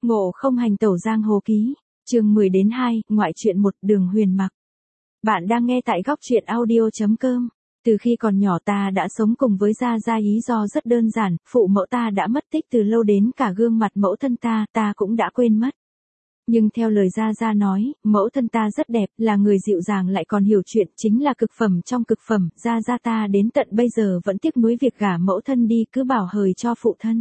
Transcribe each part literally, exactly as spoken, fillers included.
Ngộ không hành tẩu giang hồ ký, chương mười đến hai, ngoại truyện một, Đường Huyền Mặc. Bạn đang nghe tại góc truyện audio chấm com. Từ khi còn nhỏ ta đã sống cùng với Gia Gia, lý do rất đơn giản, phụ mẫu ta đã mất tích từ lâu, đến cả gương mặt mẫu thân ta, ta cũng đã quên mất. Nhưng theo lời Gia Gia nói, mẫu thân ta rất đẹp, là người dịu dàng lại còn hiểu chuyện, chính là cực phẩm trong cực phẩm. Gia Gia ta đến tận bây giờ vẫn tiếc nuối việc gả mẫu thân đi, cứ bảo hời cho phụ thân.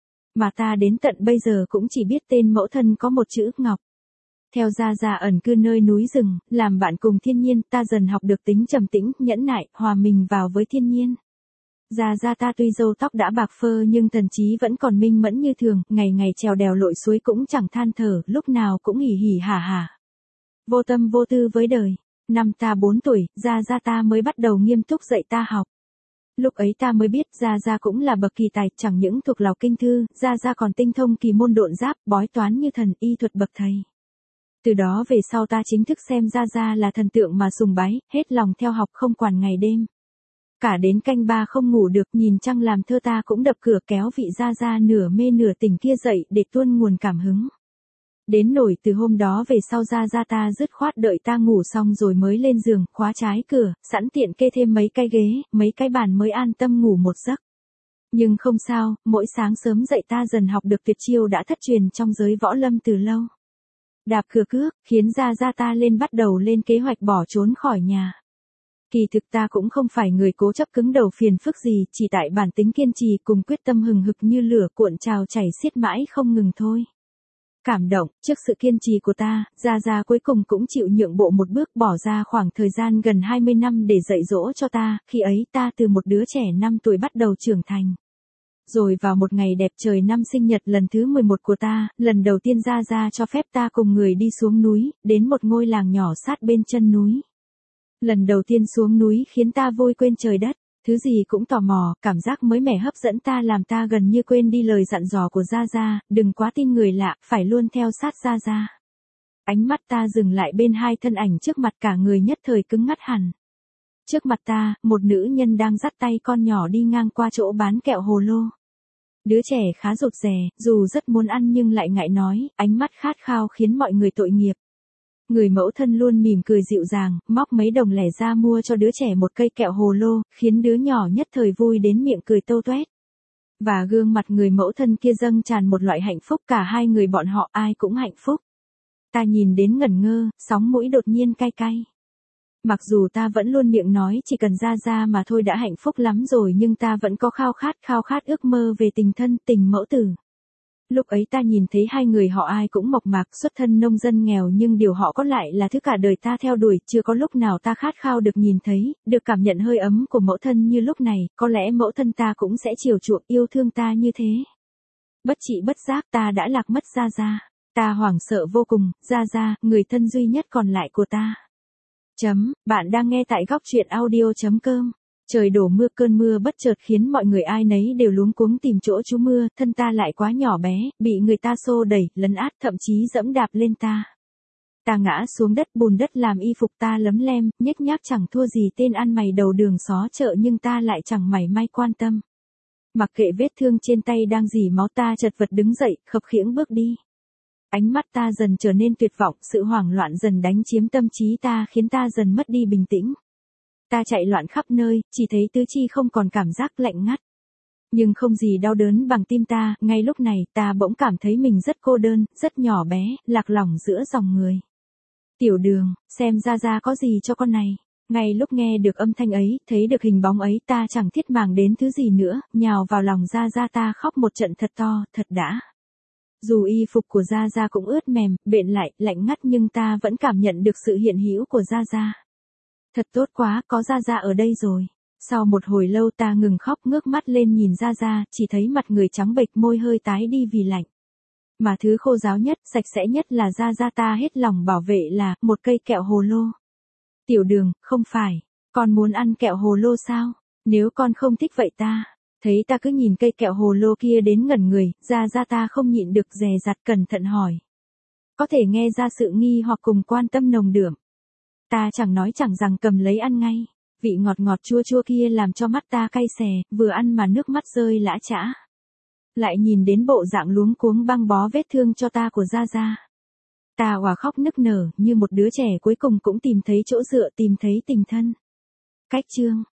Mà ta đến tận bây giờ cũng chỉ biết tên mẫu thân có một chữ Ngọc. Theo Gia Gia ẩn cư nơi núi rừng, làm bạn cùng thiên nhiên, ta dần học được tính trầm tĩnh, nhẫn nại, hòa mình vào với thiên nhiên. Gia Gia ta tuy râu tóc đã bạc phơ nhưng thần trí vẫn còn minh mẫn như thường, ngày ngày trèo đèo lội suối cũng chẳng than thở, lúc nào cũng hỉ hỉ hả hả. Vô tâm vô tư với đời. Năm ta bốn tuổi, Gia Gia ta mới bắt đầu nghiêm túc dạy ta học. Lúc ấy ta mới biết Gia Gia cũng là bậc kỳ tài, chẳng những thuộc lòng kinh thư, Gia Gia còn tinh thông kỳ môn độn giáp, bói toán như thần, y thuật bậc thầy. Từ đó về sau ta chính thức xem Gia Gia là thần tượng mà sùng bái, hết lòng theo học không quản ngày đêm. Cả đến canh ba không ngủ được, nhìn trăng làm thơ ta cũng đập cửa kéo vị Gia Gia nửa mê nửa tỉnh kia dậy để tuôn nguồn cảm hứng. Đến nổi từ hôm đó về sau Gia Gia ta dứt khoát đợi ta ngủ xong rồi mới lên giường, khóa trái cửa, sẵn tiện kê thêm mấy cái ghế, mấy cái bàn mới an tâm ngủ một giấc. Nhưng không sao, mỗi sáng sớm dậy ta dần học được tuyệt chiêu đã thất truyền trong giới võ lâm từ lâu. Đạp cửa cước, khiến Gia Gia ta lên bắt đầu lên kế hoạch bỏ trốn khỏi nhà. Kỳ thực ta cũng không phải người cố chấp cứng đầu phiền phức gì, chỉ tại bản tính kiên trì cùng quyết tâm hừng hực như lửa cuộn trào chảy xiết mãi không ngừng thôi. Cảm động, trước sự kiên trì của ta, Gia Gia cuối cùng cũng chịu nhượng bộ một bước, bỏ ra khoảng thời gian gần hai mươi năm để dạy dỗ cho ta, khi ấy ta từ một đứa trẻ năm tuổi bắt đầu trưởng thành. Rồi vào một ngày đẹp trời năm sinh nhật lần thứ mười một của ta, lần đầu tiên Gia Gia cho phép ta cùng người đi xuống núi, đến một ngôi làng nhỏ sát bên chân núi. Lần đầu tiên xuống núi khiến ta vui quên trời đất, thứ gì cũng tò mò, cảm giác mới mẻ hấp dẫn ta làm ta gần như quên đi lời dặn dò của Gia Gia, đừng quá tin người lạ, phải luôn theo sát Gia Gia. Ánh mắt ta dừng lại bên hai thân ảnh trước mặt, cả người nhất thời cứng ngắt hẳn. Trước mặt ta, một nữ nhân đang dắt tay con nhỏ đi ngang qua chỗ bán kẹo hồ lô. Đứa trẻ khá rụt rè, dù rất muốn ăn nhưng lại ngại nói, ánh mắt khát khao khiến mọi người tội nghiệp. Người mẫu thân luôn mỉm cười dịu dàng, móc mấy đồng lẻ ra mua cho đứa trẻ một cây kẹo hồ lô, khiến đứa nhỏ nhất thời vui đến miệng cười tâu toét. Và gương mặt người mẫu thân kia dâng tràn một loại hạnh phúc, cả hai người bọn họ ai cũng hạnh phúc. Ta nhìn đến ngẩn ngơ, sóng mũi đột nhiên cay cay. Mặc dù ta vẫn luôn miệng nói chỉ cần Gia Gia mà thôi đã hạnh phúc lắm rồi, nhưng ta vẫn có khao khát, khao khát ước mơ về tình thân, tình mẫu tử. Lúc ấy ta nhìn thấy hai người họ ai cũng mộc mạc, xuất thân nông dân nghèo, nhưng điều họ có lại là thứ cả đời ta theo đuổi, chưa có lúc nào ta khát khao được nhìn thấy, được cảm nhận hơi ấm của mẫu thân như lúc này, có lẽ mẫu thân ta cũng sẽ chiều chuộng yêu thương ta như thế. Bất trị bất giác ta đã lạc mất Gia Gia, ta hoảng sợ vô cùng, Gia Gia, người thân duy nhất còn lại của ta. Chấm, bạn đang nghe tại góc truyện audio chấm com. Trời đổ mưa, cơn mưa bất chợt khiến mọi người ai nấy đều luống cuống tìm chỗ trú mưa, thân ta lại quá nhỏ bé, bị người ta xô đẩy, lấn át, thậm chí dẫm đạp lên ta. Ta ngã xuống đất, bùn đất làm y phục ta lấm lem, nhếch nhác chẳng thua gì tên ăn mày đầu đường xó chợ, nhưng ta lại chẳng mảy may quan tâm. Mặc kệ vết thương trên tay đang rỉ máu, ta chật vật đứng dậy, khập khiễng bước đi. Ánh mắt ta dần trở nên tuyệt vọng, sự hoảng loạn dần đánh chiếm tâm trí ta khiến ta dần mất đi bình tĩnh. Ta chạy loạn khắp nơi, chỉ thấy tứ chi không còn cảm giác lạnh ngắt. Nhưng không gì đau đớn bằng tim ta, ngay lúc này ta bỗng cảm thấy mình rất cô đơn, rất nhỏ bé, lạc lõng giữa dòng người. Tiểu Đường, xem Gia Gia có gì cho con này. Ngay lúc nghe được âm thanh ấy, thấy được hình bóng ấy, ta chẳng thiết màng đến thứ gì nữa, nhào vào lòng Gia Gia ta khóc một trận thật to, thật đã. Dù y phục của Gia Gia cũng ướt mềm, bện lại, lạnh ngắt, nhưng ta vẫn cảm nhận được sự hiện hữu của Gia Gia. Thật tốt quá, có Gia Gia ở đây rồi. Sau một hồi lâu ta ngừng khóc, ngước mắt lên nhìn Gia Gia, chỉ thấy mặt người trắng bệch, môi hơi tái đi vì lạnh. Mà thứ khô ráo nhất, sạch sẽ nhất là Gia Gia ta hết lòng bảo vệ là một cây kẹo hồ lô. Tiểu Đường, không phải, con muốn ăn kẹo hồ lô sao? Nếu con không thích vậy ta. Thấy ta cứ nhìn cây kẹo hồ lô kia đến ngẩn người, Gia Gia ta không nhịn được dè dặt cẩn thận hỏi. Có thể nghe ra sự nghi hoặc cùng quan tâm nồng đượm. Ta chẳng nói chẳng rằng cầm lấy ăn ngay, vị ngọt ngọt chua chua kia làm cho mắt ta cay xè, vừa ăn mà nước mắt rơi lã chã. lại nhìn đến bộ dạng luống cuống băng bó vết thương cho ta của Gia Gia. Ta òa khóc nức nở, như một đứa trẻ cuối cùng cũng tìm thấy chỗ dựa, tìm thấy tình thân. Cách chương